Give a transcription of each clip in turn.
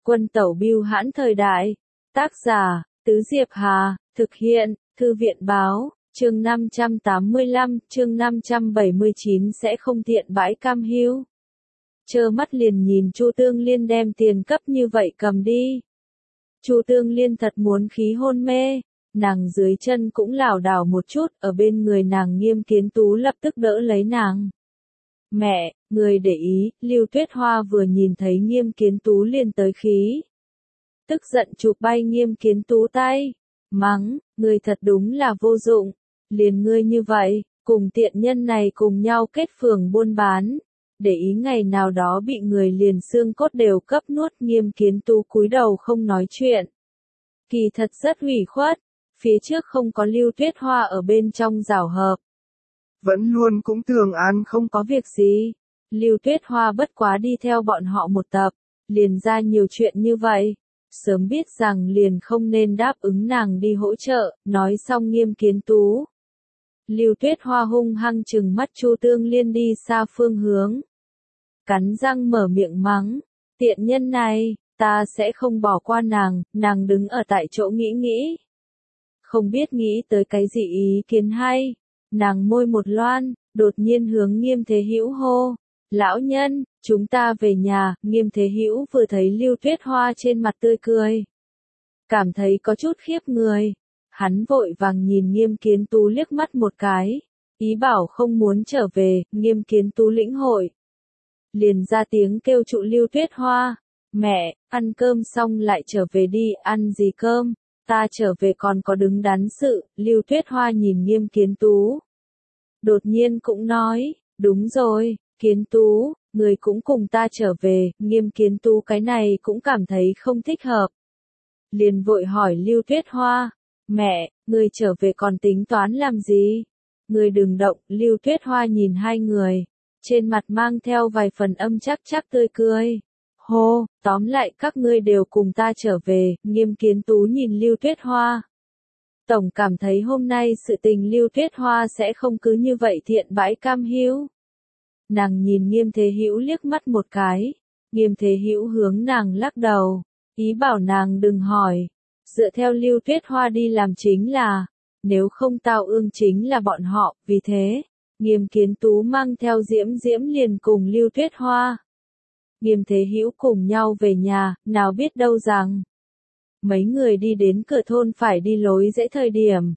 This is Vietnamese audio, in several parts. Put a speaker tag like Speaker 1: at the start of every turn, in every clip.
Speaker 1: Quân tẩu bưu hãn thời đại. Tác giả, Tứ Diệp Hà, thực hiện, Thư viện báo, chương 585, chương 579 sẽ không tiện bãi cam hưu. Trơ mắt liền nhìn Chu Tương Liên đem tiền cấp như vậy cầm đi. Chu Tương Liên thật muốn khí hôn mê, nàng dưới chân cũng lảo đảo một chút, ở bên người nàng Nghiêm Kiến Tú lập tức đỡ lấy nàng. Mẹ, người để ý, Lưu Tuyết Hoa vừa nhìn thấy Nghiêm Kiến Tú liền tới khí. Tức giận chụp bay Nghiêm Kiến Tú tay, mắng, người thật đúng là vô dụng, liền ngươi như vậy, cùng tiện nhân này cùng nhau kết phường buôn bán, để ý ngày nào đó bị người liền xương cốt đều cấp nuốt. Nghiêm Kiến Tú cúi đầu không nói chuyện. Kỳ thật rất ủy khuất, phía trước không có Lưu Tuyết Hoa ở bên trong giảo hợp.
Speaker 2: Vẫn luôn cũng tưởng an không
Speaker 1: có việc gì, Lưu Tuyết Hoa bất quá đi theo bọn họ một tập, liền ra nhiều chuyện như vậy. Sớm biết rằng liền không nên đáp ứng nàng đi hỗ trợ, nói xong Nghiêm Kiến Tú. Lưu Tuyết Hoa hung hăng trừng mắt Chu Tương Liên đi xa phương hướng. Cắn răng mở miệng mắng, tiện nhân này, ta sẽ không bỏ qua nàng, nàng đứng ở tại chỗ nghĩ. Không biết nghĩ tới cái gì ý kiến hay, nàng môi một loan, đột nhiên hướng Nghiêm Thế Hữu hô. Lão nhân, chúng ta về nhà. Nghiêm Thế Hữu vừa thấy Lưu Tuyết Hoa trên mặt tươi cười, cảm thấy có chút khiếp người. Hắn vội vàng nhìn Nghiêm Kiến Tú liếc mắt một cái, ý bảo không muốn trở về. Nghiêm Kiến Tú lĩnh hội, liền ra tiếng kêu trụ Lưu Tuyết Hoa. Mẹ, ăn cơm xong lại trở về đi. Ăn gì cơm? Ta trở về còn có đứng đắn sự. Lưu Tuyết Hoa nhìn Nghiêm Kiến Tú, đột nhiên cũng nói, đúng rồi, Kiến Tú, người cũng cùng ta trở về. Nghiêm Kiến Tú cái này cũng cảm thấy không thích hợp, liền vội hỏi Lưu Tuyết Hoa, mẹ, người trở về còn tính toán làm gì? Người đừng động. Lưu Tuyết Hoa nhìn hai người, trên mặt mang theo vài phần âm chắc tươi cười. Hô, tóm lại các ngươi đều cùng ta trở về. Nghiêm Kiến Tú nhìn Lưu Tuyết Hoa, tổng cảm thấy hôm nay sự tình Lưu Tuyết Hoa sẽ không cứ như vậy thiện bãi cam hưu. Nàng nhìn Nghiêm Thế Hữu liếc mắt một cái, Nghiêm Thế Hữu hướng nàng lắc đầu, ý bảo nàng đừng hỏi, dựa theo Lưu Tuyết Hoa đi làm chính là, nếu không tao ương chính là bọn họ. Vì thế, Nghiêm Kiến Tú mang theo Diễm liền cùng Lưu Tuyết Hoa, Nghiêm Thế Hữu cùng nhau về nhà. Nào biết đâu rằng, mấy người đi đến cửa thôn phải đi lối rẽ thời điểm,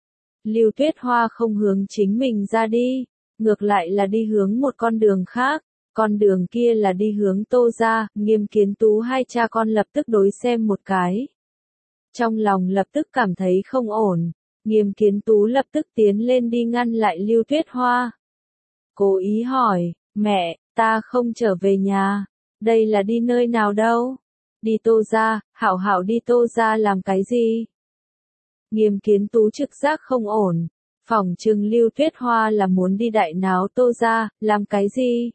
Speaker 1: Lưu Tuyết Hoa không hướng chính mình ra đi, ngược lại là đi hướng một con đường khác, con đường kia là đi hướng Tô gia. Nghiêm Kiến Tú hai cha con lập tức đối xem một cái, trong lòng lập tức cảm thấy không ổn. Nghiêm Kiến Tú lập tức tiến lên đi ngăn lại Lưu Tuyết Hoa, cố ý hỏi, mẹ, ta không trở về nhà, đây là đi nơi nào đâu? Đi Tô gia. Hảo hảo đi Tô gia làm cái gì? Nghiêm Kiến Tú trực giác không ổn, phỏng chừng Lưu Tuyết Hoa là muốn đi đại náo Tô gia. Làm cái gì?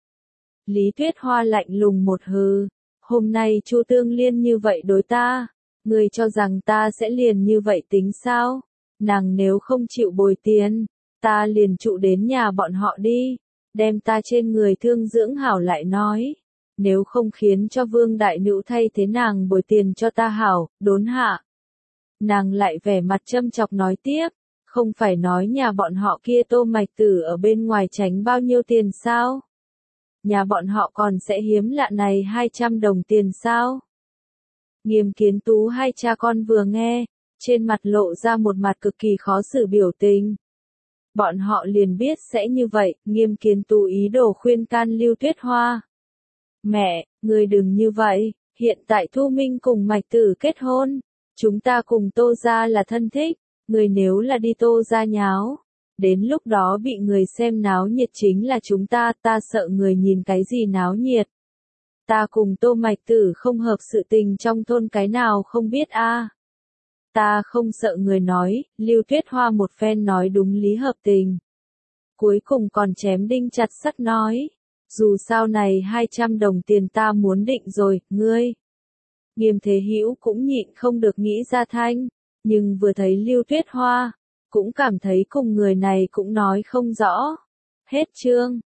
Speaker 1: Lý Tuyết Hoa lạnh lùng một hừ, hôm nay Chu Tương Liên như vậy đối ta, người cho rằng ta sẽ liền như vậy tính sao? Nàng nếu không chịu bồi tiền, ta liền trụ đến nhà bọn họ đi, đem ta trên người thương dưỡng hảo lại nói. Nếu không khiến cho Vương đại nữ thay thế nàng bồi tiền cho ta hảo. Đốn hạ, nàng lại vẻ mặt châm chọc nói tiếp, không phải nói nhà bọn họ kia Tô Mạch Tử ở bên ngoài tránh bao nhiêu tiền sao? Nhà bọn họ còn sẽ hiếm lạ này 200 đồng tiền sao? Nghiêm Kiến Tú hai cha con vừa nghe, trên mặt lộ ra một mặt cực kỳ khó xử biểu tình. Bọn họ liền biết sẽ như vậy. Nghiêm Kiến Tú ý đồ khuyên can Lưu Tuyết Hoa. Mẹ, người đừng như vậy, hiện tại Thu Minh cùng Mạch Tử kết hôn, chúng ta cùng Tô gia là thân thích, người nếu là đi Tô gia nháo, đến lúc đó bị người xem náo nhiệt chính là chúng ta. Ta sợ người nhìn cái gì náo nhiệt. Ta cùng Tô Mạch Tử không hợp, sự tình trong thôn cái nào không biết a. Ta không sợ người nói. Lưu Tuyết Hoa một phen nói đúng lý hợp tình, cuối cùng còn chém đinh chặt sắt nói, dù sao này 200 đồng tiền ta muốn định rồi. Ngươi. Nghiêm Thế Hữu cũng nhịn không được nghĩ ra thanh, nhưng vừa thấy Lưu Tuyết Hoa, cũng cảm thấy cùng người này cũng nói không rõ. Hết chương.